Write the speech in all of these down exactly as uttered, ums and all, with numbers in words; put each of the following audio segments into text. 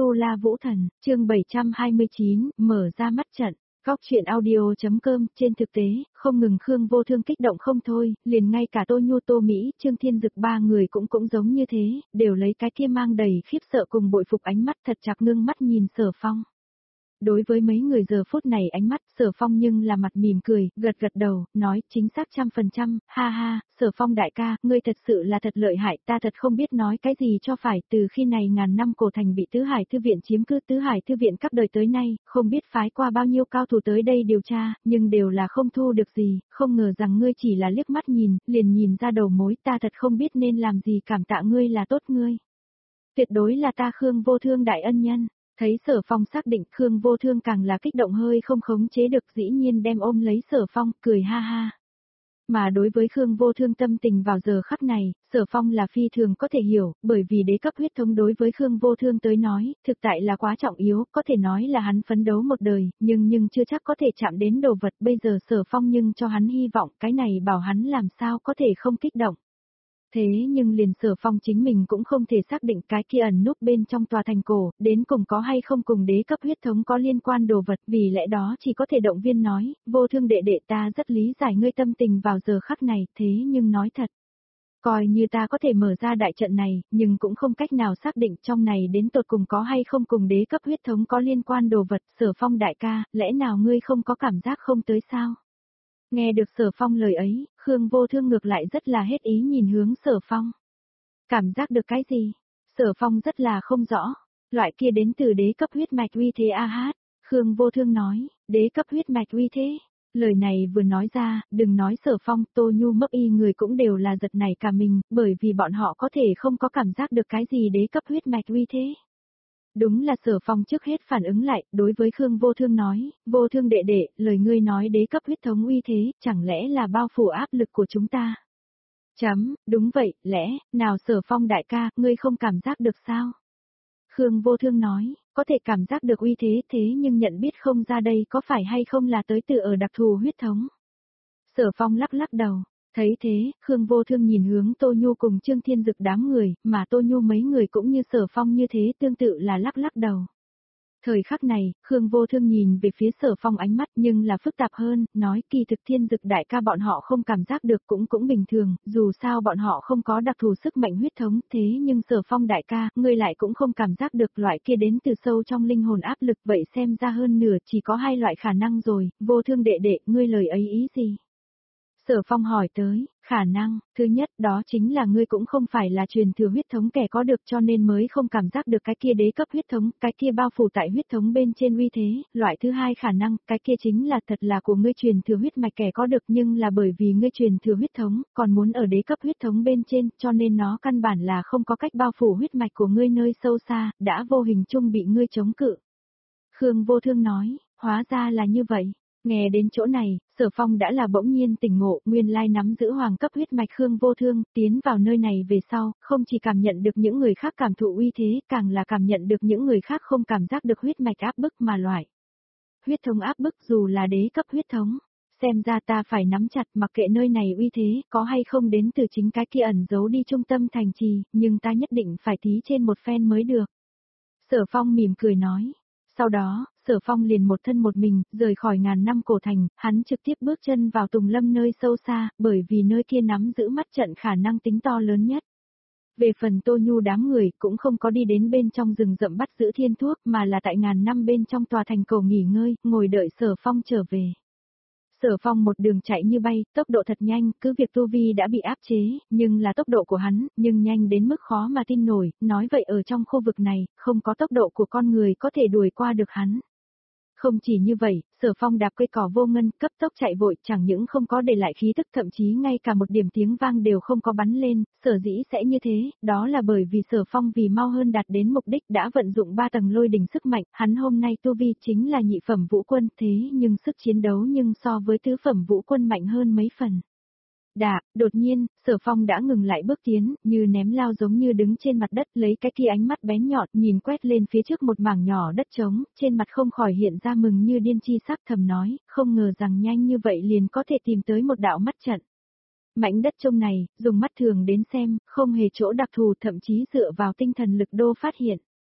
Tu La Vũ Thần, chương bảy trăm hai mươi chín, mở ra mắt trận. Góc chuyện audio.com, trên thực tế, không ngừng Khương Vô Thương kích động không thôi, liền ngay cả Tô Nhu, Tô Mỹ, Trương Thiên Dực ba người cũng cũng giống như thế, đều lấy cái kia mang đầy khiếp sợ cùng bội phục ánh mắt thật chặt ngưng mắt nhìn Sở Phong. Đối với mấy người giờ phút này ánh mắt Sở Phong nhưng là mặt mỉm cười, gật gật đầu, nói chính xác trăm phần trăm, ha ha, Sở Phong đại ca, ngươi thật sự là thật lợi hại, ta thật không biết nói cái gì cho phải, từ khi này ngàn năm cổ thành bị Tứ Hải Thư Viện chiếm cứ, Tứ Hải Thư Viện các đời tới nay, không biết phái qua bao nhiêu cao thủ tới đây điều tra, nhưng đều là không thu được gì, không ngờ rằng ngươi chỉ là liếc mắt nhìn, liền nhìn ra đầu mối, ta thật không biết nên làm gì, cảm tạ ngươi là tốt ngươi. Tuyệt đối là ta Khương Vô Thương đại ân nhân. Thấy Sở Phong xác định, Khương Vô Thương càng là kích động hơi không khống chế được, dĩ nhiên đem ôm lấy Sở Phong, cười ha ha. Mà đối với Khương Vô Thương tâm tình vào giờ khắc này, Sở Phong là phi thường có thể hiểu, bởi vì đế cấp huyết thống đối với Khương Vô Thương tới nói, thực tại là quá trọng yếu, có thể nói là hắn phấn đấu một đời, nhưng nhưng chưa chắc có thể chạm đến đồ vật, bây giờ Sở Phong nhưng cho hắn hy vọng, cái này bảo hắn làm sao có thể không kích động. Thế nhưng liền Sở Phong chính mình cũng không thể xác định cái kia ẩn núp bên trong tòa thành cổ, đến cùng có hay không cùng đế cấp huyết thống có liên quan đồ vật, vì lẽ đó chỉ có thể động viên nói, Vô Thương đệ đệ ta rất lý giải ngươi tâm tình vào giờ khắc này, thế nhưng nói thật. Coi như ta có thể mở ra đại trận này, nhưng cũng không cách nào xác định trong này đến tột cùng có hay không cùng đế cấp huyết thống có liên quan đồ vật, Sở Phong đại ca, lẽ nào ngươi không có cảm giác không tới sao? Nghe được Sở Phong lời ấy, Khương Vô Thương ngược lại rất là hết ý nhìn hướng Sở Phong. Cảm giác được cái gì? Sở Phong rất là không rõ. Loại kia đến từ đế cấp huyết mạch uy thế a hát. Khương Vô Thương nói, đế cấp huyết mạch uy thế. Lời này vừa nói ra, đừng nói Sở Phong, Tô Nhu Mấp Y người cũng đều là giật nảy cả mình, bởi vì bọn họ có thể không có cảm giác được cái gì đế cấp huyết mạch uy thế. Đúng là Sở Phong trước hết phản ứng lại, đối với Khương Vô Thương nói, Vô Thương đệ đệ, lời ngươi nói đế cấp huyết thống uy thế, chẳng lẽ là bao phủ áp lực của chúng ta? Chấm, đúng vậy, lẽ, nào Sở Phong đại ca, ngươi không cảm giác được sao? Khương Vô Thương nói, có thể cảm giác được uy thế thế nhưng nhận biết không ra đây có phải hay không là tới từ ở đặc thù huyết thống. Sở Phong lắc lắc đầu. Thấy thế, Khương Vô Thương nhìn hướng Tô Nhu cùng Trương Thiên Dực đám người, mà Tô Nhu mấy người cũng như Sở Phong như thế tương tự là lắc lắc đầu. Thời khắc này, Khương Vô Thương nhìn về phía Sở Phong ánh mắt nhưng là phức tạp hơn, nói kỳ thực Thiên Dực đại ca bọn họ không cảm giác được cũng cũng bình thường, dù sao bọn họ không có đặc thù sức mạnh huyết thống, thế nhưng Sở Phong đại ca, ngươi lại cũng không cảm giác được loại kia đến từ sâu trong linh hồn áp lực, vậy xem ra hơn nửa chỉ có hai loại khả năng rồi, Vô Thương đệ đệ, ngươi lời ấy ý gì? Sở Phong hỏi tới, khả năng, thứ nhất đó chính là ngươi cũng không phải là truyền thừa huyết thống kẻ có được cho nên mới không cảm giác được cái kia đế cấp huyết thống, cái kia bao phủ tại huyết thống bên trên uy thế, loại thứ hai khả năng, cái kia chính là thật là của ngươi truyền thừa huyết mạch kẻ có được nhưng là bởi vì ngươi truyền thừa huyết thống, còn muốn ở đế cấp huyết thống bên trên, cho nên nó căn bản là không có cách bao phủ huyết mạch của ngươi nơi sâu xa, đã vô hình chung bị ngươi chống cự. Khương Vô Thương nói, hóa ra là như vậy. Nghe đến chỗ này, Sở Phong đã là bỗng nhiên tỉnh ngộ, nguyên lai nắm giữ hoàng cấp huyết mạch Khương Vô Thương, tiến vào nơi này về sau, không chỉ cảm nhận được những người khác cảm thụ uy thế, càng là cảm nhận được những người khác không cảm giác được huyết mạch áp bức mà loại. Huyết thống áp bức dù là đế cấp huyết thống, xem ra ta phải nắm chặt mặc kệ nơi này uy thế, có hay không đến từ chính cái kia ẩn giấu đi trung tâm thành trì, nhưng ta nhất định phải tí trên một phen mới được. Sở Phong mỉm cười nói. Sau đó, Sở Phong liền một thân một mình, rời khỏi ngàn năm cổ thành, hắn trực tiếp bước chân vào Tùng Lâm nơi sâu xa, bởi vì nơi kia nắm giữ mắt trận khả năng tính to lớn nhất. Về phần Tô Nhu đám người cũng không có đi đến bên trong rừng rậm bắt giữ thiên thuốc mà là tại ngàn năm bên trong tòa thành cổ nghỉ ngơi, ngồi đợi Sở Phong trở về. Sở Phong một đường chạy như bay, tốc độ thật nhanh, cứ việc tu vi đã bị áp chế, nhưng là tốc độ của hắn, nhưng nhanh đến mức khó mà tin nổi, nói vậy ở trong khu vực này, không có tốc độ của con người có thể đuổi qua được hắn. Không chỉ như vậy, Sở Phong đạp cây cỏ vô ngân, cấp tốc chạy vội, chẳng những không có để lại khí tức, thậm chí ngay cả một điểm tiếng vang đều không có bắn lên, sở dĩ sẽ như thế, đó là bởi vì Sở Phong vì mau hơn đạt đến mục đích đã vận dụng ba tầng lôi đỉnh sức mạnh, hắn hôm nay tu vi chính là nhị phẩm vũ quân, thế nhưng sức chiến đấu nhưng so với tứ phẩm vũ quân mạnh hơn mấy phần. Đạ, đột nhiên, Sở Phong đã ngừng lại bước tiến, như ném lao giống như đứng trên mặt đất, lấy cái kia ánh mắt bén nhọn, nhìn quét lên phía trước một mảng nhỏ đất trống, trên mặt không khỏi hiện ra mừng như điên chi sắc, thầm nói, không ngờ rằng nhanh như vậy liền có thể tìm tới một đạo mắt trận. Mảnh đất trông này, dùng mắt thường đến xem, không hề chỗ đặc thù, thậm chí dựa vào tinh thần lực đô phát hiện.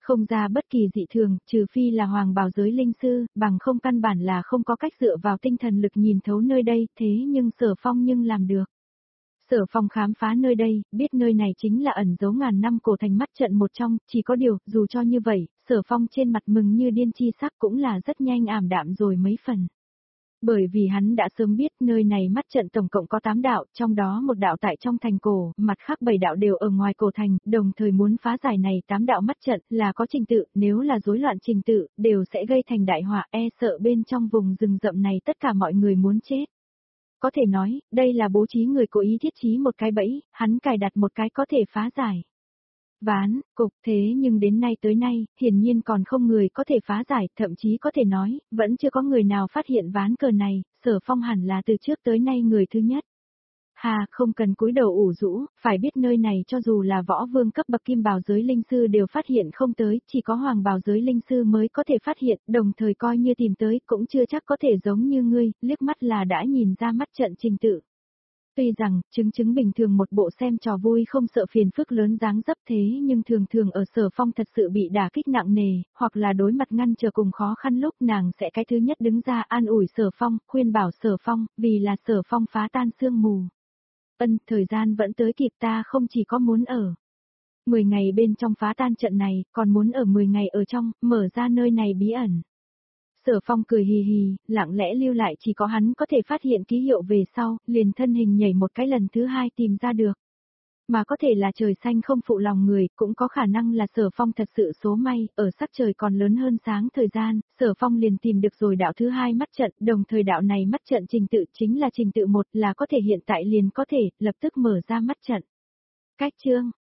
không ra bất kỳ dị thường, trừ phi là hoàng bào giới linh sư, bằng không căn bản là không có cách dựa vào tinh thần lực nhìn thấu nơi đây, thế nhưng Sở Phong nhưng làm được. Sở Phong khám phá nơi đây, biết nơi này chính là ẩn giấu ngàn năm cổ thành mắt trận một trong, chỉ có điều, dù cho như vậy, Sở Phong trên mặt mừng như điên chi sắc cũng là rất nhanh ảm đạm rồi mấy phần. Bởi vì hắn đã sớm biết nơi này mắt trận tổng cộng có tám đạo, trong đó một đạo tại trong thành cổ, mặt khác bảy đạo đều ở ngoài cổ thành, đồng thời muốn phá giải này tám đạo mắt trận là có trình tự, nếu là rối loạn trình tự, đều sẽ gây thành đại họa, e sợ bên trong vùng rừng rậm này tất cả mọi người muốn chết. Có thể nói, đây là bố trí người cố ý thiết trí một cái bẫy, hắn cài đặt một cái có thể phá giải. Ván, cục thế nhưng đến nay tới nay, hiển nhiên còn không người có thể phá giải, thậm chí có thể nói, vẫn chưa có người nào phát hiện ván cờ này, Sở Phong hẳn là từ trước tới nay người thứ nhất. Hà, không cần cúi đầu ủ rũ, phải biết nơi này cho dù là võ vương cấp bậc kim bào giới linh sư đều phát hiện không tới, chỉ có hoàng bào giới linh sư mới có thể phát hiện, đồng thời coi như tìm tới cũng chưa chắc có thể giống như ngươi, liếc mắt là đã nhìn ra mắt trận trình tự. Tuy rằng, chứng chứng bình thường một bộ xem trò vui không sợ phiền phức lớn dáng dấp thế nhưng thường thường ở Sở Phong thật sự bị đả kích nặng nề, hoặc là đối mặt ngăn trở cùng khó khăn lúc nàng sẽ cái thứ nhất đứng ra an ủi Sở Phong, khuyên bảo Sở Phong, vì là Sở Phong phá tan sương mù. Ân, thời gian vẫn tới kịp ta không chỉ có muốn ở mười ngày bên trong phá tan trận này, còn muốn ở mười ngày ở trong, mở ra nơi này bí ẩn. Sở Phong cười hì hì, lặng lẽ lưu lại chỉ có hắn có thể phát hiện ký hiệu về sau, liền thân hình nhảy một cái lần thứ hai tìm ra được. Mà có thể là trời xanh không phụ lòng người, cũng có khả năng là Sở Phong thật sự số may, ở sắc trời còn lớn hơn sáng thời gian, Sở Phong liền tìm được rồi đạo thứ hai mắt trận, đồng thời đạo này mắt trận trình tự chính là trình tự một là có thể hiện tại liền có thể, lập tức mở ra mắt trận. Cách chương